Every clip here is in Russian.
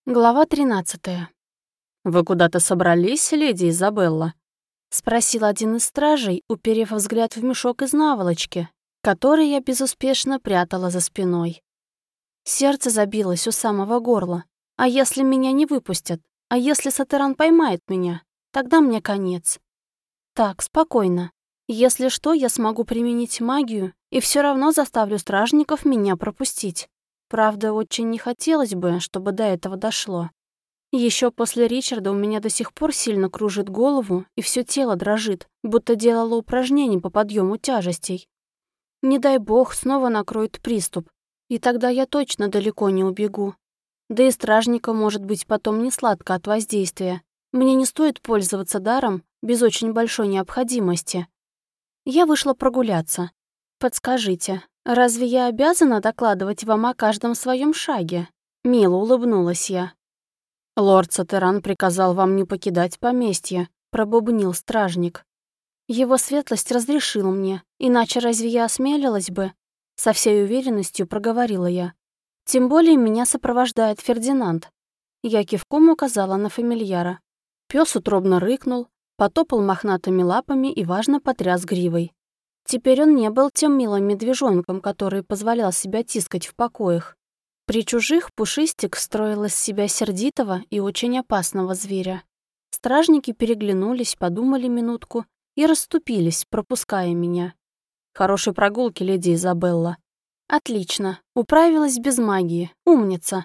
Глава 13. «Вы куда-то собрались, леди Изабелла?» — спросил один из стражей, уперев взгляд в мешок из наволочки, который я безуспешно прятала за спиной. Сердце забилось у самого горла. А если меня не выпустят? А если Сатеран поймает меня? Тогда мне конец. Так, спокойно. Если что, я смогу применить магию и все равно заставлю стражников меня пропустить. Правда, очень не хотелось бы, чтобы до этого дошло. Еще после Ричарда у меня до сих пор сильно кружит голову и все тело дрожит, будто делала упражнения по подъему тяжестей. Не дай бог снова накроет приступ, и тогда я точно далеко не убегу. Да и стражника может быть потом не сладко от воздействия. Мне не стоит пользоваться даром без очень большой необходимости. Я вышла прогуляться. Подскажите, разве я обязана докладывать вам о каждом своем шаге? Мило улыбнулась я. «Лорд Сатеран приказал вам не покидать поместье», — пробубнил стражник. Его светлость разрешил мне, иначе разве я осмелилась бы? Со всей уверенностью проговорила я. Тем более меня сопровождает Фердинанд. Я кивком указала на фамильяра. Пёс утробно рыкнул, потопал мохнатыми лапами и важно потряс гривой. Теперь он не был тем милым медвежонком, который позволял себя тискать в покоях. При чужих Пушистик строил из себя сердитого и очень опасного зверя. Стражники переглянулись, подумали минутку и расступились, пропуская меня. «Хорошей прогулки, леди Изабелла». «Отлично. Управилась без магии. Умница».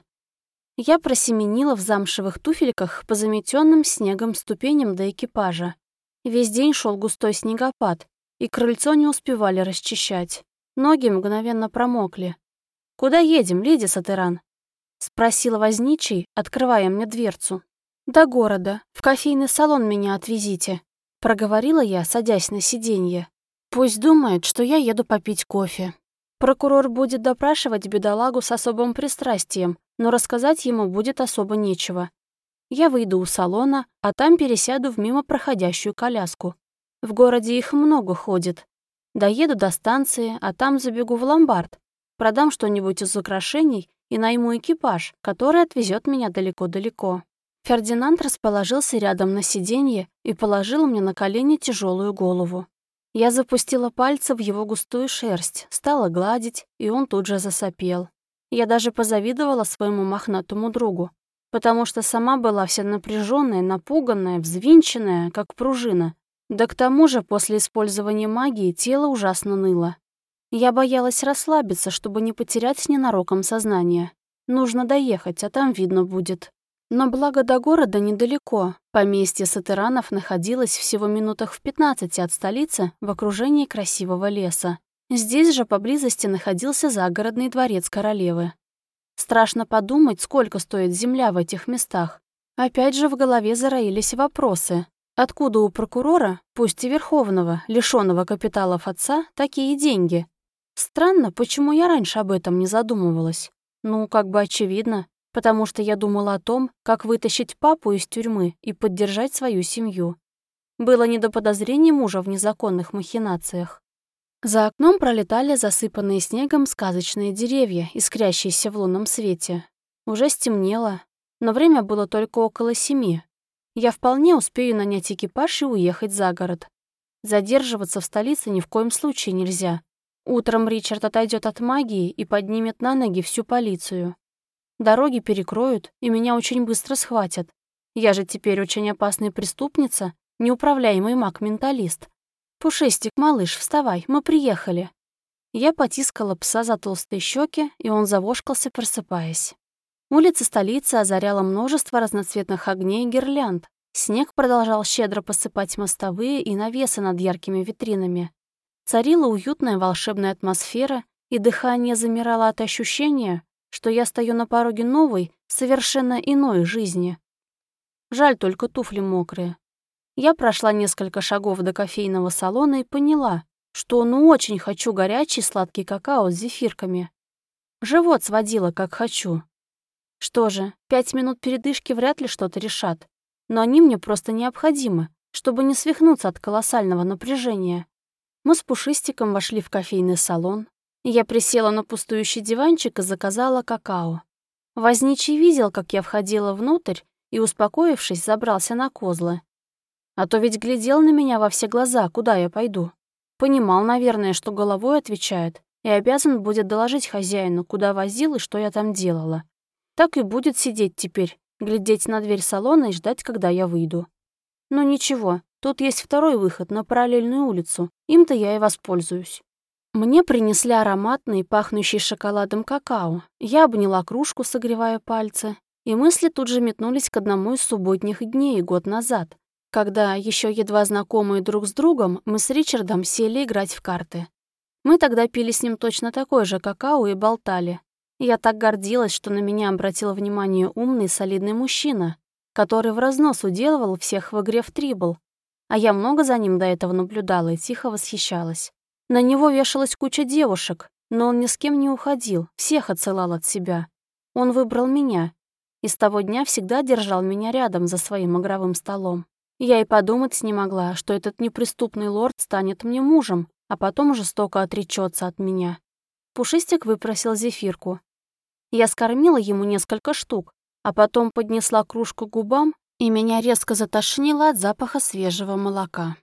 Я просеменила в замшевых туфельках по заметенным снегом ступеням до экипажа. Весь день шел густой снегопад, и крыльцо не успевали расчищать. Ноги мгновенно промокли. «Куда едем, леди Сатеран?» — спросила возничий, открывая мне дверцу. «До города. В кофейный салон меня отвезите», — проговорила я, садясь на сиденье. «Пусть думает, что я еду попить кофе. Прокурор будет допрашивать бедолагу с особым пристрастием, но рассказать ему будет особо нечего. Я выйду у салона, а там пересяду в мимо проходящую коляску. В городе их много ходит. Доеду до станции, а там забегу в ломбард. Продам что-нибудь из украшений и найму экипаж, который отвезет меня далеко-далеко». Фердинанд расположился рядом на сиденье и положил мне на колени тяжелую голову. Я запустила пальцы в его густую шерсть, стала гладить, и он тут же засопел. Я даже позавидовала своему мохнатому другу, потому что сама была вся напряженная, напуганная, взвинченная, как пружина. Да к тому же после использования магии тело ужасно ныло. Я боялась расслабиться, чтобы не потерять ненароком сознание. Нужно доехать, а там видно будет. Но благо до города недалеко. Поместье Сатеранов находилось всего минутах в 15 от столицы в окружении красивого леса. Здесь же поблизости находился загородный дворец королевы. Страшно подумать, сколько стоит земля в этих местах. Опять же в голове зароились вопросы. Откуда у прокурора, пусть и верховного, лишённого капиталов отца, такие деньги? Странно, почему я раньше об этом не задумывалась. Ну, как бы очевидно, потому что я думала о том, как вытащить папу из тюрьмы и поддержать свою семью. Было не до подозрений мужа в незаконных махинациях. За окном пролетали засыпанные снегом сказочные деревья, искрящиеся в лунном свете. Уже стемнело, но время было только около 7. Я вполне успею нанять экипаж и уехать за город. Задерживаться в столице ни в коем случае нельзя. Утром Ричард отойдет от магии и поднимет на ноги всю полицию. Дороги перекроют, и меня очень быстро схватят. Я же теперь очень опасная преступница, неуправляемый маг-менталист. «Пушистик, малыш, вставай, мы приехали». Я потискала пса за толстые щеки, и он завошкался, просыпаясь. Улица столицы озаряла множество разноцветных огней и гирлянд. Снег продолжал щедро посыпать мостовые и навесы над яркими витринами. Царила уютная волшебная атмосфера, и дыхание замирало от ощущения, что я стою на пороге новой, совершенно иной жизни. Жаль, только туфли мокрые. Я прошла несколько шагов до кофейного салона и поняла, что очень хочу горячий сладкий какао с зефирками. Живот сводило, как хочу. Что же, 5 минут передышки вряд ли что-то решат, но они мне просто необходимы, чтобы не свихнуться от колоссального напряжения. Мы с Пушистиком вошли в кофейный салон. Я присела на пустующий диванчик и заказала какао. Возничий видел, как я входила внутрь и, успокоившись, забрался на козлы. А то ведь глядел на меня во все глаза, куда я пойду. Понимал, наверное, что головой отвечает, и обязан будет доложить хозяину, куда возил и что я там делала. Так и будет сидеть теперь, глядеть на дверь салона и ждать, когда я выйду. Но ничего, тут есть второй выход на параллельную улицу, им-то я и воспользуюсь. Мне принесли ароматный, пахнущий шоколадом какао. Я обняла кружку, согревая пальцы, и мысли тут же метнулись к одному из субботних дней год назад, когда, еще едва знакомые друг с другом, мы с Ричардом сели играть в карты. Мы тогда пили с ним точно такое же какао и болтали. Я так гордилась, что на меня обратил внимание умный, солидный мужчина, который в разнос уделывал всех в игре в трибл, а я много за ним до этого наблюдала и тихо восхищалась. На него вешалась куча девушек, но он ни с кем не уходил, всех отсылал от себя. Он выбрал меня, и с того дня всегда держал меня рядом за своим игровым столом. Я и подумать не могла, что этот неприступный лорд станет мне мужем, а потом жестоко отречется от меня. Пушистик выпросил зефирку. Я скормила ему несколько штук, а потом поднесла кружку к губам, и меня резко затошнило от запаха свежего молока.